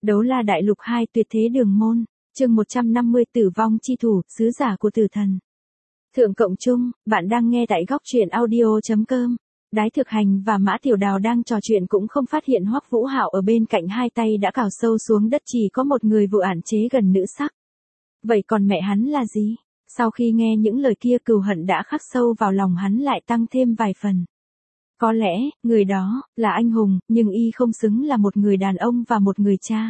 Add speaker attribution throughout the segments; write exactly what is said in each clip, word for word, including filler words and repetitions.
Speaker 1: Đấu La Đại Lục hai Tuyệt Thế Đường Môn, chương một trăm năm mươi Tử Vong Chi Thủ, Sứ Giả của Tử Thần. Thượng Cộng Trung, bạn đang nghe tại góc truyện audio.com. Đái Thực Hành và Mã Tiểu Đào đang trò chuyện cũng không phát hiện Hoắc Vũ Hạo ở bên cạnh hai tay đã cào sâu xuống đất, chỉ có một người vụ ản chế gần nữ sắc. Vậy còn mẹ hắn là gì? Sau khi nghe những lời kia, cừu hận đã khắc sâu vào lòng hắn lại tăng thêm vài phần. Có lẽ, người đó, là anh hùng, nhưng y không xứng là một người đàn ông và một người cha.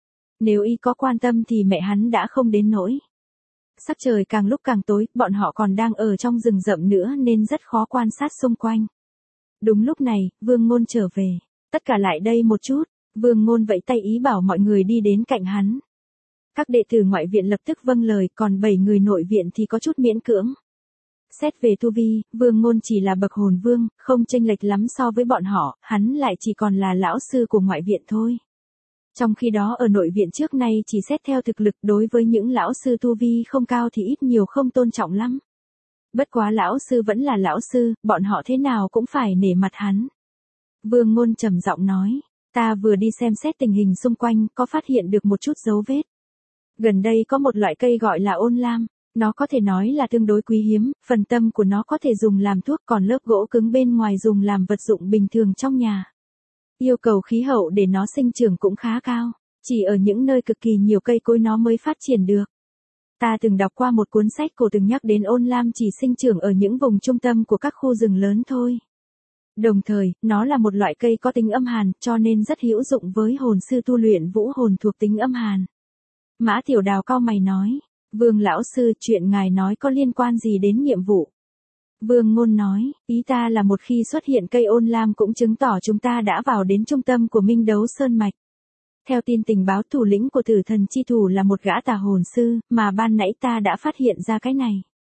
Speaker 1: Nếu y có quan tâm thì mẹ hắn đã không đến nỗi. Sắc trời càng lúc càng tối, bọn họ còn đang ở trong rừng rậm nữa nên rất khó quan sát xung quanh. Đúng lúc này, Vương Ngôn trở về. Tất cả lại đây một chút, Vương Ngôn vẫy tay ý bảo mọi người đi đến cạnh hắn. Các đệ tử ngoại viện lập tức vâng lời, còn bảy người nội viện thì có chút miễn cưỡng. Xét về tu vi, Vương Ngôn chỉ là bậc hồn vương, không chênh lệch lắm so với bọn họ, hắn lại chỉ còn là lão sư của ngoại viện thôi. Trong khi đó ở nội viện trước nay chỉ xét theo thực lực, đối với những lão sư tu vi không cao thì ít nhiều không tôn trọng lắm. Bất quá lão sư vẫn là lão sư, bọn họ thế nào cũng phải nể mặt hắn. Vương Ngôn trầm giọng nói, ta vừa đi xem xét tình hình xung quanh, có phát hiện được một chút dấu vết. Gần đây có một loại cây gọi là ôn lam. Nó có thể nói là tương đối quý hiếm, phần tâm của nó có thể dùng làm thuốc, còn lớp gỗ cứng bên ngoài dùng làm vật dụng bình thường trong nhà. Yêu cầu khí hậu để nó sinh trưởng cũng khá cao, chỉ ở những nơi cực kỳ nhiều cây cối nó mới phát triển được. Ta từng đọc qua một cuốn sách cổ từng nhắc đến ôn lam chỉ sinh trưởng ở những vùng trung tâm của các khu rừng lớn thôi. Đồng thời, nó là một loại cây có tính âm hàn, cho nên rất hữu dụng với hồn sư tu luyện vũ hồn thuộc tính âm hàn. Mã Tiểu Đào cau mày nói. Vương lão sư, chuyện ngài nói có liên quan gì đến nhiệm vụ? Vương Ngôn nói, ý ta là một khi xuất hiện cây ôn lam cũng chứng tỏ chúng ta đã vào đến trung tâm của Minh Đấu Sơn Mạch. Theo tin tình báo, thủ lĩnh của Tử Thần chi thủ là một gã tà hồn sư, mà ban nãy ta đã phát hiện ra cái này.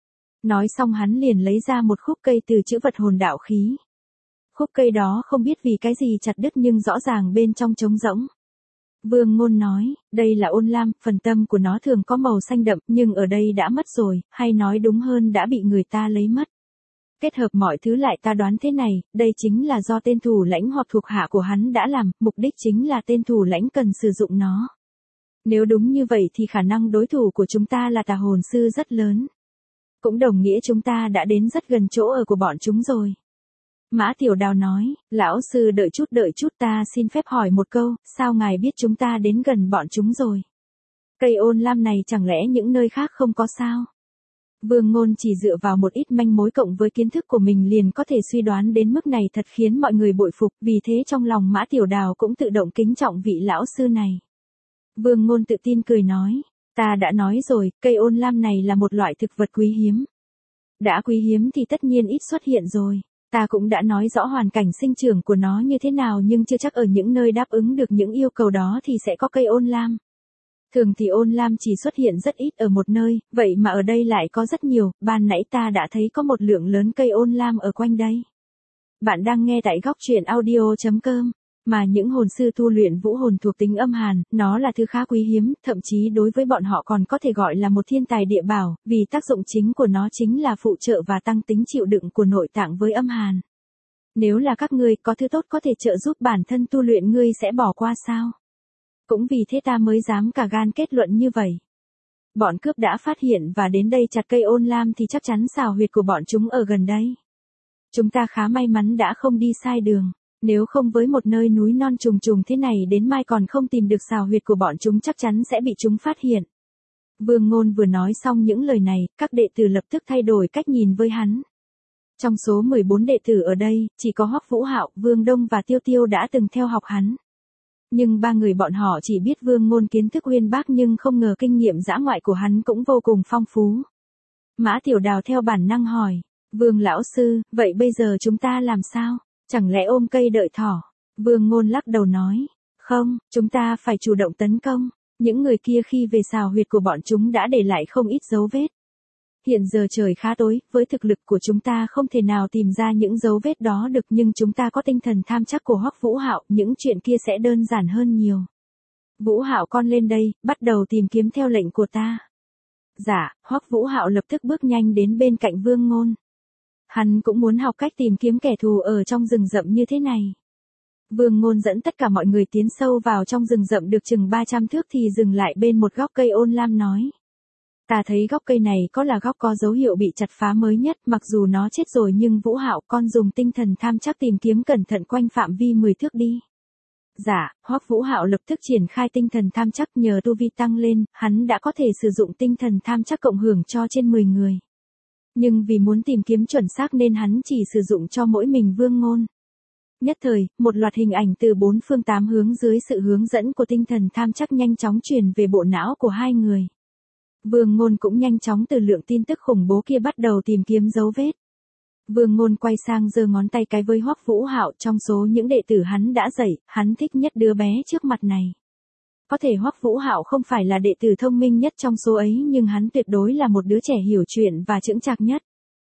Speaker 1: Nói xong hắn liền lấy ra một khúc cây từ chữ vật hồn đạo khí. Khúc cây đó không biết vì cái gì chặt đứt nhưng rõ ràng bên trong trống rỗng. Vương Ngôn nói, đây là ôn lam, phần tâm của nó thường có màu xanh đậm, nhưng ở đây đã mất rồi, hay nói đúng hơn đã bị người ta lấy mất. Kết hợp mọi thứ lại, ta đoán thế này, đây chính là do tên thủ lãnh hoặc thuộc hạ của hắn đã làm, mục đích chính là tên thủ lãnh cần sử dụng nó. Nếu đúng như vậy thì khả năng đối thủ của chúng ta là tà hồn sư rất lớn. Cũng đồng nghĩa chúng ta đã đến rất gần chỗ ở của bọn chúng rồi. Mã Tiểu Đào nói, lão sư đợi chút đợi chút ta xin phép hỏi một câu, sao ngài biết chúng ta đến gần bọn chúng rồi? Cây ôn lam này chẳng lẽ những nơi khác không có sao? Vương Ngôn chỉ dựa vào một ít manh mối cộng với kiến thức của mình liền có thể suy đoán đến mức này, thật khiến mọi người bội phục, vì thế trong lòng Mã Tiểu Đào cũng tự động kính trọng vị lão sư này. Vương Ngôn tự tin cười nói, ta đã nói rồi, cây ôn lam này là một loại thực vật quý hiếm. Đã quý hiếm thì tất nhiên ít xuất hiện rồi. Ta cũng đã nói rõ hoàn cảnh sinh trưởng của nó như thế nào, nhưng chưa chắc ở những nơi đáp ứng được những yêu cầu đó thì sẽ có cây ôn lam. Thường thì ôn lam chỉ xuất hiện rất ít ở một nơi, vậy mà ở đây lại có rất nhiều, ban nãy ta đã thấy có một lượng lớn cây ôn lam ở quanh đây. Bạn đang nghe tại góc truyện audio.com, mà những hồn sư tu luyện vũ hồn thuộc tính âm hàn, nó là thứ khá quý hiếm, thậm chí đối với bọn họ còn có thể gọi là một thiên tài địa bảo, vì tác dụng chính của nó chính là phụ trợ và tăng tính chịu đựng của nội tạng với âm hàn. Nếu là các ngươi có thứ tốt có thể trợ giúp bản thân tu luyện, ngươi sẽ bỏ qua sao? Cũng vì thế ta mới dám cả gan kết luận như vậy. Bọn cướp đã phát hiện và đến đây chặt cây ôn lam thì chắc chắn xào huyệt của bọn chúng ở gần đây. Chúng ta khá may mắn đã không đi sai đường. Nếu không với một nơi núi non trùng trùng thế này đến mai còn không tìm được xào huyệt của bọn chúng chắc chắn sẽ bị chúng phát hiện. Vương Ngôn vừa nói xong những lời này, các đệ tử lập tức thay đổi cách nhìn với hắn. Trong số mười bốn đệ tử ở đây, chỉ có Hoắc Vũ Hạo, Vương Đông và Tiêu Tiêu đã từng theo học hắn. Nhưng ba người bọn họ chỉ biết Vương Ngôn kiến thức uyên bác nhưng không ngờ kinh nghiệm dã ngoại của hắn cũng vô cùng phong phú. Mã Tiểu Đào theo bản năng hỏi, Vương lão sư, vậy bây giờ chúng ta làm sao? Chẳng lẽ ôm cây đợi thỏ? Vương Ngôn lắc đầu nói, không, chúng ta phải chủ động tấn công. Những người kia khi về xào huyệt của bọn chúng đã để lại không ít dấu vết. Hiện giờ trời khá tối, với thực lực của chúng ta không thể nào tìm ra những dấu vết đó được, nhưng chúng ta có tinh thần tham chắc của Hoắc Vũ Hạo, những chuyện kia sẽ đơn giản hơn nhiều. Vũ Hạo con lên đây, bắt đầu tìm kiếm theo lệnh của ta. Dạ, Hoắc Vũ Hạo lập tức bước nhanh đến bên cạnh Vương Ngôn. Hắn cũng muốn học cách tìm kiếm kẻ thù ở trong rừng rậm như thế này. Vương Ngôn dẫn tất cả mọi người tiến sâu vào trong rừng rậm được chừng ba trăm thước thì dừng lại bên một gốc cây ôn lam nói. Ta thấy gốc cây này có là gốc có dấu hiệu bị chặt phá mới nhất, mặc dù nó chết rồi nhưng Vũ Hạo con dùng tinh thần tham chắc tìm kiếm cẩn thận quanh phạm vi mười thước đi. Dạ, Hoắc Vũ Hạo lập tức triển khai tinh thần tham chắc, nhờ tu vi tăng lên, hắn đã có thể sử dụng tinh thần tham chắc cộng hưởng cho trên mười người. Nhưng vì muốn tìm kiếm chuẩn xác nên hắn chỉ sử dụng cho mỗi mình Vương Ngôn. Nhất thời, một loạt hình ảnh từ bốn phương tám hướng dưới sự hướng dẫn của tinh thần tham chắc nhanh chóng truyền về bộ não của hai người. Vương Ngôn cũng nhanh chóng từ lượng tin tức khủng bố kia bắt đầu tìm kiếm dấu vết. Vương Ngôn quay sang giơ ngón tay cái với Hoắc Vũ Hạo, trong số những đệ tử hắn đã dạy, hắn thích nhất đứa bé trước mặt này. Có thể Hoắc Vũ Hạo không phải là đệ tử thông minh nhất trong số ấy, nhưng hắn tuyệt đối là một đứa trẻ hiểu chuyện và chững chạc nhất.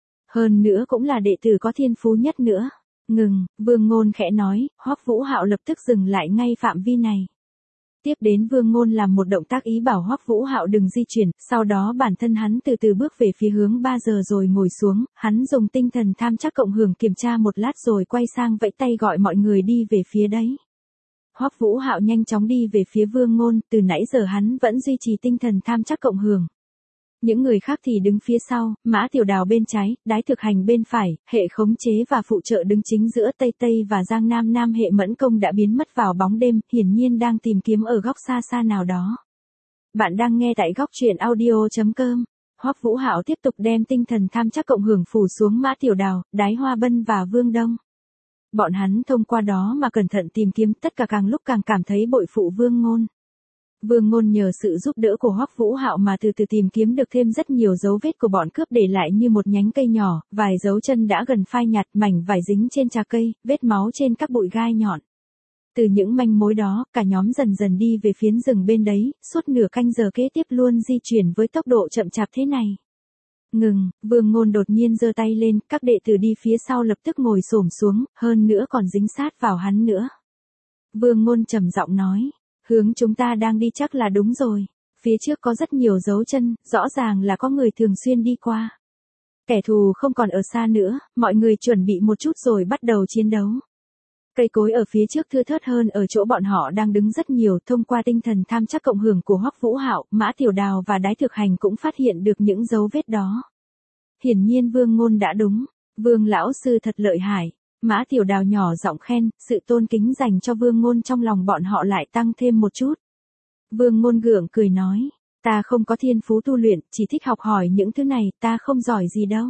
Speaker 1: Hơn nữa cũng là đệ tử có thiên phú nhất nữa. Ngừng, Vương Ngôn khẽ nói, Hoắc Vũ Hạo lập tức dừng lại ngay phạm vi này. Tiếp đến Vương Ngôn làm một động tác ý bảo Hoắc Vũ Hạo đừng di chuyển, sau đó bản thân hắn từ từ bước về phía hướng ba giờ rồi ngồi xuống, hắn dùng tinh thần tham chắc cộng hưởng kiểm tra một lát rồi quay sang vẫy tay gọi mọi người đi về phía đấy. Hoắc Vũ Hạo nhanh chóng đi về phía Vương Ngôn, từ nãy giờ hắn vẫn duy trì tinh thần tham chắc cộng hưởng. Những người khác thì đứng phía sau, Mã Tiểu Đào bên trái, Đái Thực Hành bên phải, hệ khống chế và phụ trợ đứng chính giữa, Tây Tây và Giang Nam Nam hệ mẫn công đã biến mất vào bóng đêm, hiển nhiên đang tìm kiếm ở góc xa xa nào đó. Bạn đang nghe tại góc truyện audio chấm com. Hoắc Vũ Hạo tiếp tục đem tinh thần tham chắc cộng hưởng phủ xuống Mã Tiểu Đào, Đái Hoa Bân và Vương Đông. Bọn hắn thông qua đó mà cẩn thận tìm kiếm, tất cả càng lúc càng cảm thấy bội phụ Vương Ngôn. Vương Ngôn nhờ sự giúp đỡ của Hoắc Vũ Hạo mà từ từ tìm kiếm được thêm rất nhiều dấu vết của bọn cướp để lại, như một nhánh cây nhỏ, vài dấu chân đã gần phai nhạt, mảnh vải dính trên trà cây, vết máu trên các bụi gai nhọn. Từ những manh mối đó, cả nhóm dần dần đi về phiến rừng bên đấy, suốt nửa canh giờ kế tiếp luôn di chuyển với tốc độ chậm chạp thế này. Ngừng, Vương Ngôn đột nhiên giơ tay lên, các đệ tử đi phía sau lập tức ngồi xổm xuống, hơn nữa còn dính sát vào hắn nữa. Vương Ngôn trầm giọng nói. Hướng chúng ta đang đi chắc là đúng rồi. Phía trước có rất nhiều dấu chân, rõ ràng là có người thường xuyên đi qua. Kẻ thù không còn ở xa nữa, mọi người chuẩn bị một chút rồi bắt đầu chiến đấu. Cây cối ở phía trước thưa thớt hơn ở chỗ bọn họ đang đứng rất nhiều, thông qua tinh thần tham chắc cộng hưởng của Hoắc Vũ Hạo, Mã Tiểu Đào và Đái Thực Hành cũng phát hiện được những dấu vết đó. Hiển nhiên Vương Ngôn đã đúng, Vương lão sư thật lợi hại. Mã Tiểu Đào nhỏ giọng khen, sự tôn kính dành cho Vương Ngôn trong lòng bọn họ lại tăng thêm một chút. Vương Ngôn gượng cười nói, ta không có thiên phú tu luyện, chỉ thích học hỏi những thứ này, ta không giỏi gì đâu.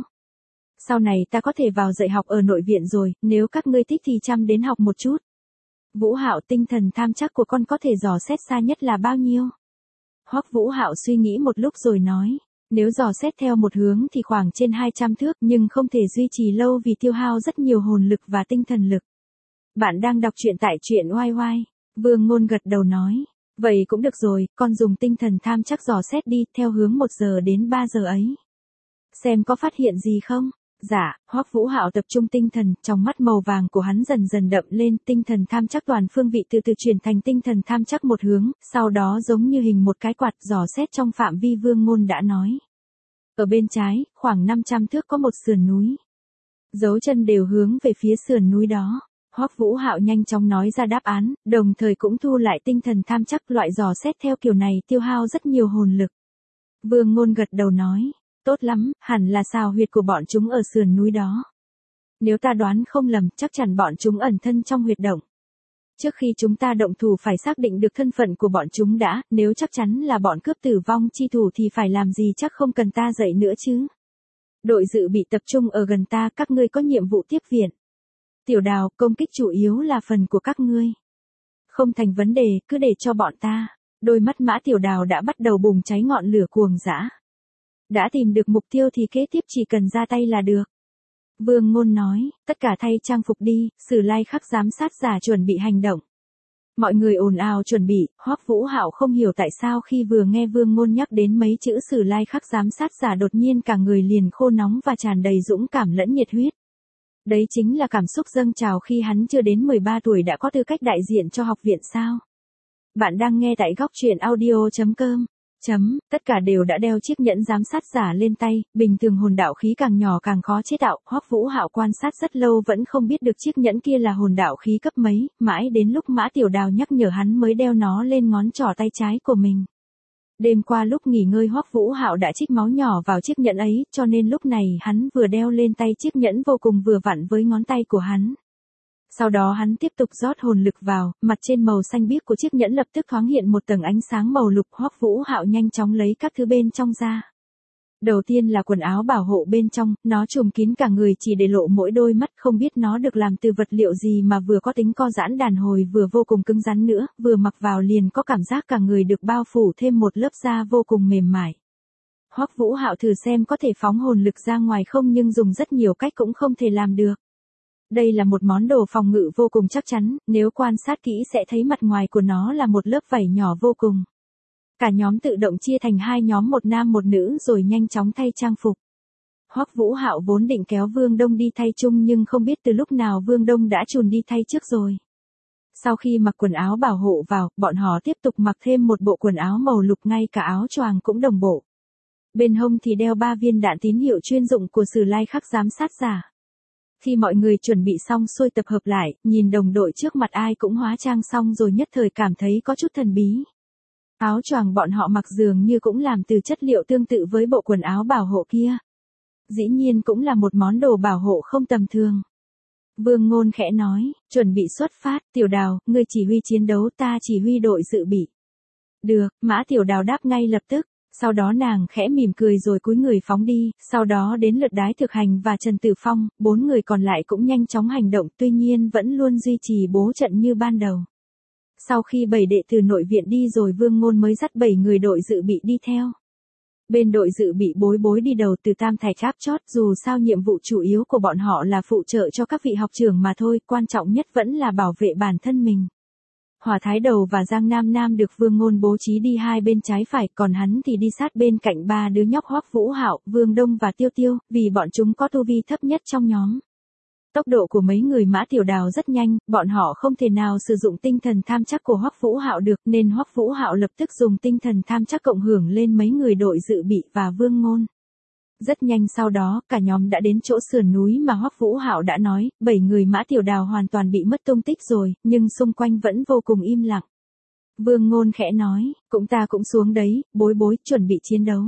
Speaker 1: Sau này ta có thể vào dạy học ở nội viện rồi, nếu các ngươi thích thì chăm đến học một chút. Vũ Hạo, tinh thần tham chắc của con có thể dò xét xa nhất là bao nhiêu? Hoắc Vũ Hạo suy nghĩ một lúc rồi nói. Nếu dò xét theo một hướng thì khoảng trên hai trăm thước, nhưng không thể duy trì lâu vì tiêu hao rất nhiều hồn lực và tinh thần lực. Bạn đang đọc truyện tại truyện oai oai. Vương Ngôn gật đầu nói. Vậy cũng được rồi, con dùng tinh thần tham chắc dò xét đi, theo hướng một giờ đến ba giờ ấy. Xem có phát hiện gì không? Dạ, Hoắc Vũ Hạo tập trung tinh thần, trong mắt màu vàng của hắn dần dần đậm lên, tinh thần tham chắc toàn phương vị từ từ chuyển thành tinh thần tham chắc một hướng, sau đó giống như hình một cái quạt dò xét trong phạm vi Vương Ngôn đã nói. Ở bên trái, khoảng năm trăm thước có một sườn núi. Dấu chân đều hướng về phía sườn núi đó. Hoắc Vũ Hạo nhanh chóng nói ra đáp án, đồng thời cũng thu lại tinh thần tham chắc, loại dò xét theo kiểu này tiêu hao rất nhiều hồn lực. Vương Ngôn gật đầu nói. Tốt lắm, hẳn là xào huyệt của bọn chúng ở sườn núi đó. Nếu ta đoán không lầm, chắc chắn bọn chúng ẩn thân trong huyệt động. Trước khi chúng ta động thủ phải xác định được thân phận của bọn chúng đã, nếu chắc chắn là bọn cướp tử vong chi thủ thì phải làm gì chắc không cần ta dạy nữa chứ. Đội dự bị tập trung ở gần ta, các ngươi có nhiệm vụ tiếp viện. Tiểu Đào, công kích chủ yếu là phần của các ngươi. Không thành vấn đề, cứ để cho bọn ta. Đôi mắt Mã Tiểu Đào đã bắt đầu bùng cháy ngọn lửa cuồng dã. Đã tìm được mục tiêu thì kế tiếp chỉ cần ra tay là được. Vương Ngôn nói, tất cả thay trang phục đi, Sử Lai Khắc giám sát giả chuẩn bị hành động. Mọi người ồn ào chuẩn bị, Hoắc Vũ Hạo không hiểu tại sao khi vừa nghe Vương Ngôn nhắc đến mấy chữ Sử Lai Khắc giám sát giả đột nhiên cả người liền khô nóng và tràn đầy dũng cảm lẫn nhiệt huyết. Đấy chính là cảm xúc dâng trào khi hắn chưa đến mười ba tuổi đã có tư cách đại diện cho học viện sao. Bạn đang nghe tại góc truyện audio chấm com. Chấm, tất cả đều đã đeo chiếc nhẫn giám sát giả lên tay, bình thường hồn đạo khí càng nhỏ càng khó chế tạo, Hoắc Vũ Hạo quan sát rất lâu vẫn không biết được chiếc nhẫn kia là hồn đạo khí cấp mấy, mãi đến lúc Mã Tiểu Đào nhắc nhở hắn mới đeo nó lên ngón trỏ tay trái của mình. Đêm qua lúc nghỉ ngơi Hoắc Vũ Hạo đã trích máu nhỏ vào chiếc nhẫn ấy, cho nên lúc này hắn vừa đeo lên tay chiếc nhẫn vô cùng vừa vặn với ngón tay của hắn. Sau đó hắn tiếp tục rót hồn lực vào, mặt trên màu xanh biếc của chiếc nhẫn lập tức thoáng hiện một tầng ánh sáng màu lục. Hoắc Vũ Hạo nhanh chóng lấy các thứ bên trong ra. Đầu tiên là quần áo bảo hộ bên trong, nó trùm kín cả người chỉ để lộ mỗi đôi mắt, không biết nó được làm từ vật liệu gì mà vừa có tính co giãn đàn hồi vừa vô cùng cứng rắn nữa, vừa mặc vào liền có cảm giác cả người được bao phủ thêm một lớp da vô cùng mềm mại. Hoắc Vũ Hạo thử xem có thể phóng hồn lực ra ngoài không nhưng dùng rất nhiều cách cũng không thể làm được. Đây là một món đồ phòng ngự vô cùng chắc chắn, nếu quan sát kỹ sẽ thấy mặt ngoài của nó là một lớp vảy nhỏ vô cùng. Cả nhóm tự động chia thành hai nhóm, một nam một nữ rồi nhanh chóng thay trang phục. Hoắc Vũ Hạo vốn định kéo Vương Đông đi thay chung nhưng không biết từ lúc nào Vương Đông đã chùn đi thay trước rồi. Sau khi mặc quần áo bảo hộ vào, bọn họ tiếp tục mặc thêm một bộ quần áo màu lục, ngay cả áo choàng cũng đồng bộ. Bên hông thì đeo ba viên đạn tín hiệu chuyên dụng của Sử Lai Khắc giám sát giả. Khi mọi người chuẩn bị xong xuôi tập hợp lại, nhìn đồng đội trước mặt ai cũng hóa trang xong rồi nhất thời cảm thấy có chút thần bí. Áo choàng bọn họ mặc dường như cũng làm từ chất liệu tương tự với bộ quần áo bảo hộ kia. Dĩ nhiên cũng là một món đồ bảo hộ không tầm thường. Vương Ngôn khẽ nói, chuẩn bị xuất phát, Tiểu Đào, ngươi chỉ huy chiến đấu, ta chỉ huy đội dự bị. Được, Mã Tiểu Đào đáp ngay lập tức. Sau đó nàng khẽ mỉm cười rồi cúi người phóng đi, sau đó đến lượt Đái Thực Hành và Trần Tử Phong, bốn người còn lại cũng nhanh chóng hành động, tuy nhiên vẫn luôn duy trì bố trận như ban đầu. Sau khi bảy đệ tử nội viện đi rồi Vương Ngôn mới dắt bảy người đội dự bị đi theo. Bên đội dự bị Bối Bối đi đầu từ tam thạch áp chót, dù sao nhiệm vụ chủ yếu của bọn họ là phụ trợ cho các vị học trưởng mà thôi, quan trọng nhất vẫn là bảo vệ bản thân mình. Hỏa Thái Đầu và Giang Nam Nam được Vương Ngôn bố trí đi hai bên trái phải, còn hắn thì đi sát bên cạnh ba đứa nhóc Hoắc Vũ Hạo, Vương Đông và Tiêu Tiêu, vì bọn chúng có tu vi thấp nhất trong nhóm. Tốc độ của mấy người Mã Tiểu Đào rất nhanh, bọn họ không thể nào sử dụng tinh thần tham chắc của Hoắc Vũ Hạo được, nên Hoắc Vũ Hạo lập tức dùng tinh thần tham chắc cộng hưởng lên mấy người đội dự bị và Vương Ngôn. Rất nhanh sau đó, cả nhóm đã đến chỗ sườn núi mà Hoắc Vũ Hạo đã nói, bảy người Mã Tiểu Đào hoàn toàn bị mất tung tích rồi, nhưng xung quanh vẫn vô cùng im lặng. Vương Ngôn khẽ nói, cũng ta cũng xuống đấy, Bối Bối, chuẩn bị chiến đấu.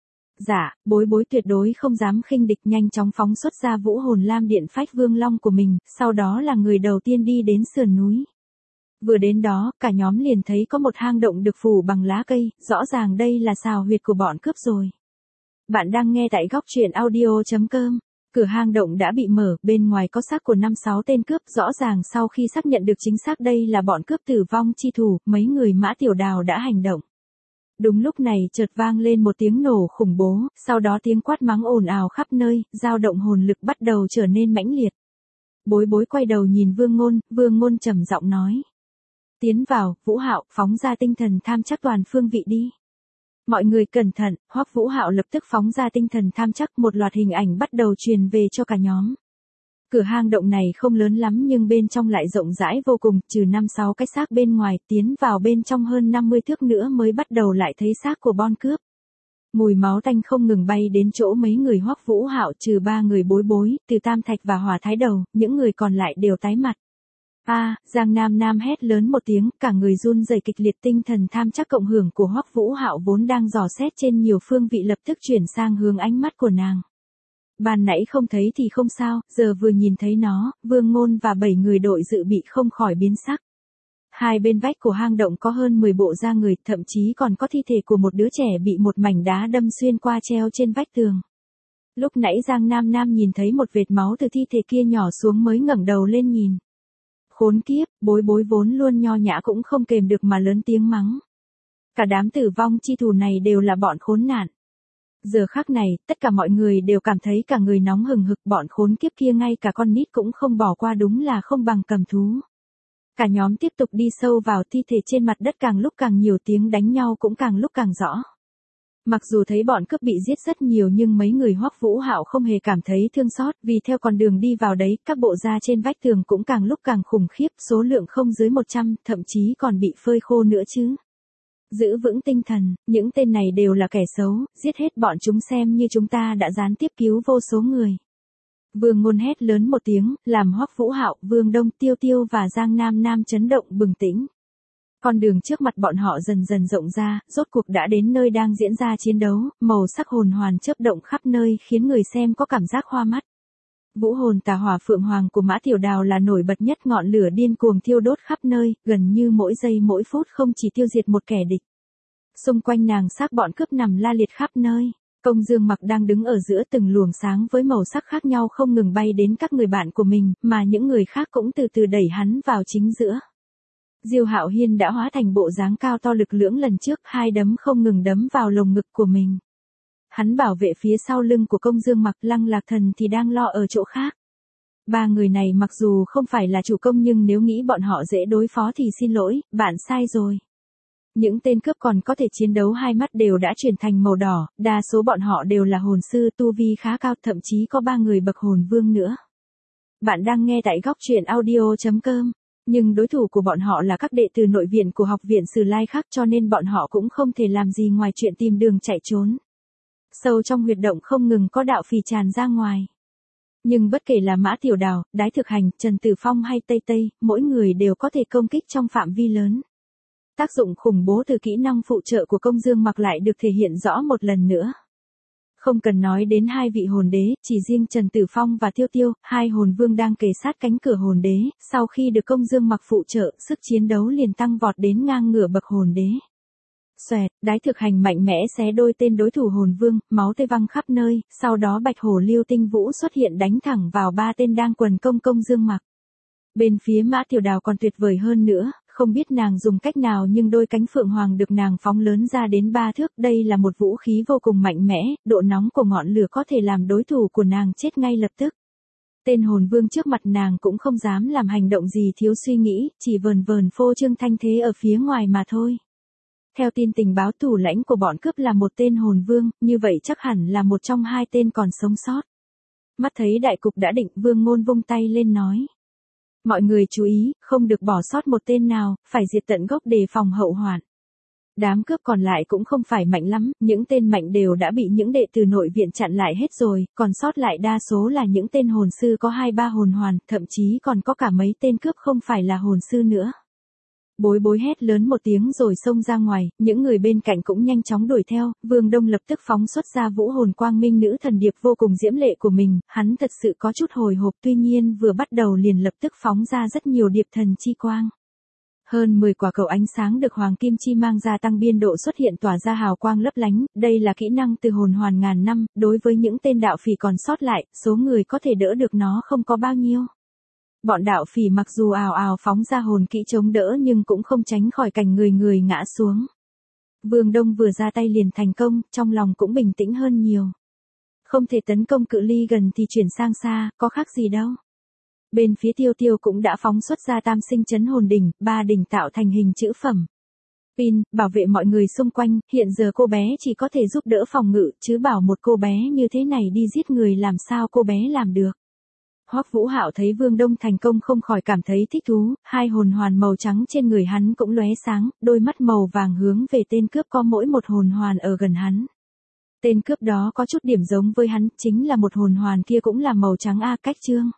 Speaker 1: Dạ, Bối Bối tuyệt đối không dám khinh địch, nhanh chóng phóng xuất ra Vũ Hồn Lam Điện Phách Vương Long của mình, sau đó là người đầu tiên đi đến sườn núi. Vừa đến đó, cả nhóm liền thấy có một hang động được phủ bằng lá cây, rõ ràng đây là xào huyệt của bọn cướp rồi. Bạn đang nghe tại góc truyện audio chấm com. Cửa hang động đã bị mở, bên ngoài có xác của năm sáu tên cướp, rõ ràng sau khi xác nhận được chính xác đây là bọn cướp tử vong chi thủ, mấy người Mã Tiểu Đào đã hành động. Đúng lúc này chợt vang lên một tiếng nổ khủng bố, sau đó tiếng quát mắng ồn ào khắp nơi, dao động hồn lực bắt đầu trở nên mãnh liệt. Bối Bối quay đầu nhìn Vương Ngôn, Vương Ngôn trầm giọng nói. Tiến vào, Vũ Hạo, phóng ra tinh thần tham chắc toàn phương vị đi. Mọi người cẩn thận, Hoắc Vũ Hạo lập tức phóng ra tinh thần tham chắc, một loạt hình ảnh bắt đầu truyền về cho cả nhóm. Cửa hang động này không lớn lắm nhưng bên trong lại rộng rãi vô cùng, trừ năm sáu cái xác bên ngoài, tiến vào bên trong hơn năm mươi thước nữa mới bắt đầu lại thấy xác của bon cướp. Mùi máu tanh không ngừng bay đến chỗ mấy người Hoắc Vũ Hạo, trừ ba người Bối Bối, từ Tam Thạch và Hỏa Thái Đầu, những người còn lại đều tái mặt. A, à, Giang Nam Nam hét lớn một tiếng, cả người run rẩy kịch liệt, tinh thần tham chắc cộng hưởng của Hoắc Vũ Hạo vốn đang dò xét trên nhiều phương vị lập tức chuyển sang hướng ánh mắt của nàng. Ban nãy không thấy thì không sao, giờ vừa nhìn thấy nó, Vương Ngôn và bảy người đội dự bị không khỏi biến sắc. Hai bên vách của hang động có hơn mười bộ da người, thậm chí còn có thi thể của một đứa trẻ bị một mảnh đá đâm xuyên qua treo trên vách tường. Lúc nãy Giang Nam Nam nhìn thấy một vệt máu từ thi thể kia nhỏ xuống mới ngẩng đầu lên nhìn. Khốn kiếp, Bối Bối vốn luôn nho nhã cũng không kềm được mà lớn tiếng mắng. Cả đám tử vong chi thủ này đều là bọn khốn nạn. Giờ khắc này, tất cả mọi người đều cảm thấy cả người nóng hừng hực, bọn khốn kiếp kia ngay cả con nít cũng không bỏ qua, đúng là không bằng cầm thú. Cả nhóm tiếp tục đi sâu vào, thi thể trên mặt đất càng lúc càng nhiều, tiếng đánh nhau cũng càng lúc càng rõ. Mặc dù thấy bọn cướp bị giết rất nhiều nhưng mấy người Hoắc Vũ Hạo không hề cảm thấy thương xót, vì theo con đường đi vào đấy, các bộ da trên vách tường cũng càng lúc càng khủng khiếp, số lượng không dưới một trăm, thậm chí còn bị phơi khô nữa chứ. Giữ vững tinh thần, những tên này đều là kẻ xấu, giết hết bọn chúng xem như chúng ta đã gián tiếp cứu vô số người. Vương Ngôn hét lớn một tiếng, làm Hoắc Vũ Hạo, Vương Đông, Tiêu Tiêu và Giang Nam Nam chấn động bừng tỉnh. Con đường trước mặt bọn họ dần dần rộng ra, rốt cuộc đã đến nơi đang diễn ra chiến đấu, màu sắc hồn hoàn chớp động khắp nơi khiến người xem có cảm giác hoa mắt. Vũ hồn tà hỏa phượng hoàng của Mã Tiểu Đào là nổi bật nhất, ngọn lửa điên cuồng thiêu đốt khắp nơi, gần như mỗi giây mỗi phút không chỉ tiêu diệt một kẻ địch. Xung quanh nàng xác bọn cướp nằm la liệt khắp nơi. Công Dương Mặc đang đứng ở giữa, từng luồng sáng với màu sắc khác nhau không ngừng bay đến các người bạn của mình, mà những người khác cũng từ từ đẩy hắn vào chính giữa. Diêu Hạo Hiên đã hóa thành bộ dáng cao to lực lưỡng lần trước, hai đấm không ngừng đấm vào lồng ngực của mình. Hắn bảo vệ phía sau lưng của Công Dương Mặc, Lăng Lạc Thần thì đang lo ở chỗ khác. Ba người này mặc dù không phải là chủ công nhưng nếu nghĩ bọn họ dễ đối phó thì xin lỗi, bạn sai rồi. Những tên cướp còn có thể chiến đấu hai mắt đều đã chuyển thành màu đỏ, đa số bọn họ đều là hồn sư tu vi khá cao, thậm chí có ba người bậc hồn vương nữa. Bạn đang nghe tại góc truyện audio chấm com, nhưng đối thủ của bọn họ là các đệ tử nội viện của học viện Sử Lai khác, cho nên bọn họ cũng không thể làm gì ngoài chuyện tìm đường chạy trốn. Sâu trong huyệt động không ngừng có đạo phì tràn ra ngoài. Nhưng bất kể là Mã Tiểu Đào, Đái Thực Hành, Trần Tử Phong hay Tây Tây, mỗi người đều có thể công kích trong phạm vi lớn. Tác dụng khủng bố từ kỹ năng phụ trợ của Công Dương Mặc lại được thể hiện rõ một lần nữa. Không cần nói đến hai vị hồn đế, chỉ riêng Trần Tử Phong và Tiêu Tiêu, hai hồn vương đang kề sát cánh cửa hồn đế, sau khi được Công Dương Mặc phụ trợ, sức chiến đấu liền tăng vọt đến ngang ngửa bậc hồn đế. Xoẹt, Đái Thực Hành mạnh mẽ xé đôi tên đối thủ hồn vương, máu tươi văng khắp nơi, sau đó Bạch Hổ Lưu Tinh Vũ xuất hiện đánh thẳng vào ba tên đang quần công Công Dương Mặc. Bên phía Mã Tiểu Đào còn tuyệt vời hơn nữa, không biết nàng dùng cách nào nhưng đôi cánh phượng hoàng được nàng phóng lớn ra đến ba thước, đây là một vũ khí vô cùng mạnh mẽ, độ nóng của ngọn lửa có thể làm đối thủ của nàng chết ngay lập tức. Tên hồn vương trước mặt nàng cũng không dám làm hành động gì thiếu suy nghĩ, chỉ vờn vờn phô trương thanh thế ở phía ngoài mà thôi. Theo tin tình báo, thủ lãnh của bọn cướp là một tên hồn vương, như vậy chắc hẳn là một trong hai tên còn sống sót. Mắt thấy đại cục đã định, Vương Ngôn vung tay lên nói. Mọi người chú ý, không được bỏ sót một tên nào, phải diệt tận gốc đề phòng hậu hoạn. Đám cướp còn lại cũng không phải mạnh lắm, những tên mạnh đều đã bị những đệ tử nội viện chặn lại hết rồi, còn sót lại đa số là những tên hồn sư có hai ba hồn hoàn, thậm chí còn có cả mấy tên cướp không phải là hồn sư nữa. Bối bối hét lớn một tiếng rồi xông ra ngoài, những người bên cạnh cũng nhanh chóng đuổi theo, Vương Đông lập tức phóng xuất ra vũ hồn quang minh nữ thần điệp vô cùng diễm lệ của mình, hắn thật sự có chút hồi hộp, tuy nhiên vừa bắt đầu liền lập tức phóng ra rất nhiều điệp thần chi quang. Hơn mười quả cầu ánh sáng được Hoàng Kim Chi mang ra tăng biên độ xuất hiện tỏa ra hào quang lấp lánh, đây là kỹ năng từ hồn hoàn ngàn năm, đối với những tên đạo phỉ còn sót lại, số người có thể đỡ được nó không có bao nhiêu. Bọn đạo phỉ mặc dù ào ào phóng ra hồn kỹ chống đỡ nhưng cũng không tránh khỏi cảnh người người ngã xuống. Vương Đông vừa ra tay liền thành công, trong lòng cũng bình tĩnh hơn nhiều. Không thể tấn công cự ly gần thì chuyển sang xa, có khác gì đâu. Bên phía Tiêu Tiêu cũng đã phóng xuất ra tam sinh chấn hồn đỉnh, ba đỉnh tạo thành hình chữ phẩm. Pin, bảo vệ mọi người xung quanh, hiện giờ cô bé chỉ có thể giúp đỡ phòng ngự, chứ bảo một cô bé như thế này đi giết người làm sao cô bé làm được. Hoắc Vũ Hạo thấy Vương Đông thành công không khỏi cảm thấy thích thú, hai hồn hoàn màu trắng trên người hắn cũng lóe sáng, đôi mắt màu vàng hướng về tên cướp có mỗi một hồn hoàn ở gần hắn. Tên cướp đó có chút điểm giống với hắn, chính là một hồn hoàn kia cũng là màu trắng a, cách trương.